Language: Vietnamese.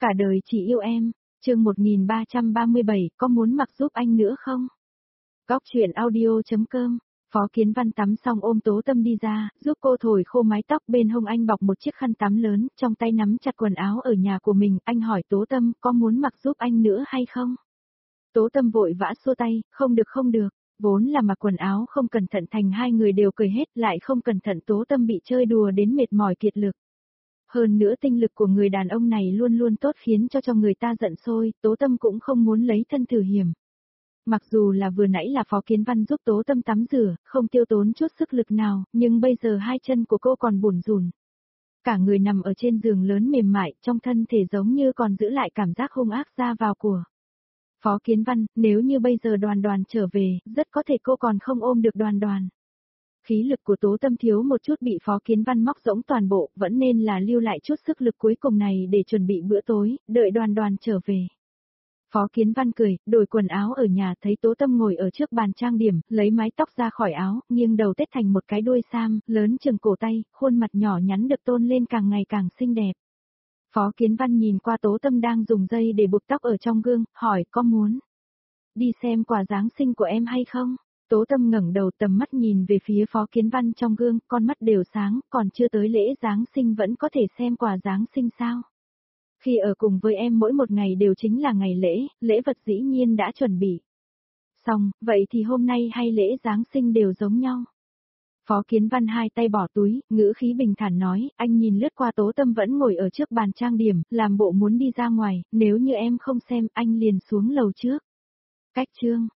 Cả đời chỉ yêu em, chương 1337, có muốn mặc giúp anh nữa không? Góc chuyện audio.com. Phó Kiến Văn tắm xong ôm Tố Tâm đi ra, giúp cô thổi khô mái tóc, bên hông anh bọc một chiếc khăn tắm lớn, trong tay nắm chặt quần áo ở nhà của mình, anh hỏi Tố Tâm có muốn mặc giúp anh nữa hay không? Tố Tâm vội vã xua tay, không được, vốn là mặc quần áo không cẩn thận thành hai người đều cười hết, lại không cẩn thận Tố Tâm bị chơi đùa đến mệt mỏi kiệt lực. Hơn nữa tinh lực của người đàn ông này luôn luôn tốt khiến cho người ta giận sôi, Tố Tâm cũng không muốn lấy thân thử hiểm. Mặc dù là vừa nãy là Phó Kiến Văn giúp Tố Tâm tắm rửa, không tiêu tốn chút sức lực nào, nhưng bây giờ hai chân của cô còn bủn rủn. Cả người nằm ở trên giường lớn mềm mại, trong thân thể giống như còn giữ lại cảm giác hung ác ra vào của. Phó Kiến Văn, nếu như bây giờ Đoàn Đoàn trở về, rất có thể cô còn không ôm được Đoàn Đoàn. Khí lực của Tố Tâm thiếu một chút bị Phó Kiến Văn móc rỗng toàn bộ, vẫn nên là lưu lại chút sức lực cuối cùng này để chuẩn bị bữa tối, đợi Đoàn Đoàn trở về. Phó Kiến Văn cười, đổi quần áo ở nhà, thấy Tố Tâm ngồi ở trước bàn trang điểm, lấy mái tóc ra khỏi áo, nghiêng đầu tết thành một cái đuôi sam, lớn chừng cổ tay, khuôn mặt nhỏ nhắn được tôn lên càng ngày càng xinh đẹp. Phó Kiến Văn nhìn qua Tố Tâm đang dùng dây để buộc tóc ở trong gương, hỏi có muốn đi xem quà Giáng sinh của em hay không? Tố Tâm ngẩng đầu, tầm mắt nhìn về phía Phó Kiến Văn trong gương, con mắt đều sáng, còn chưa tới lễ Giáng sinh vẫn có thể xem quà Giáng sinh sao? Khi ở cùng với em mỗi một ngày đều chính là ngày lễ, lễ vật dĩ nhiên đã chuẩn bị. Xong, vậy thì hôm nay hay lễ Giáng sinh đều giống nhau. Phó Kiến Văn hai tay bỏ túi, ngữ khí bình thản nói, anh nhìn lướt qua Tố Tâm vẫn ngồi ở trước bàn trang điểm, làm bộ muốn đi ra ngoài, nếu như em không xem, anh liền xuống lầu trước. Cách chương.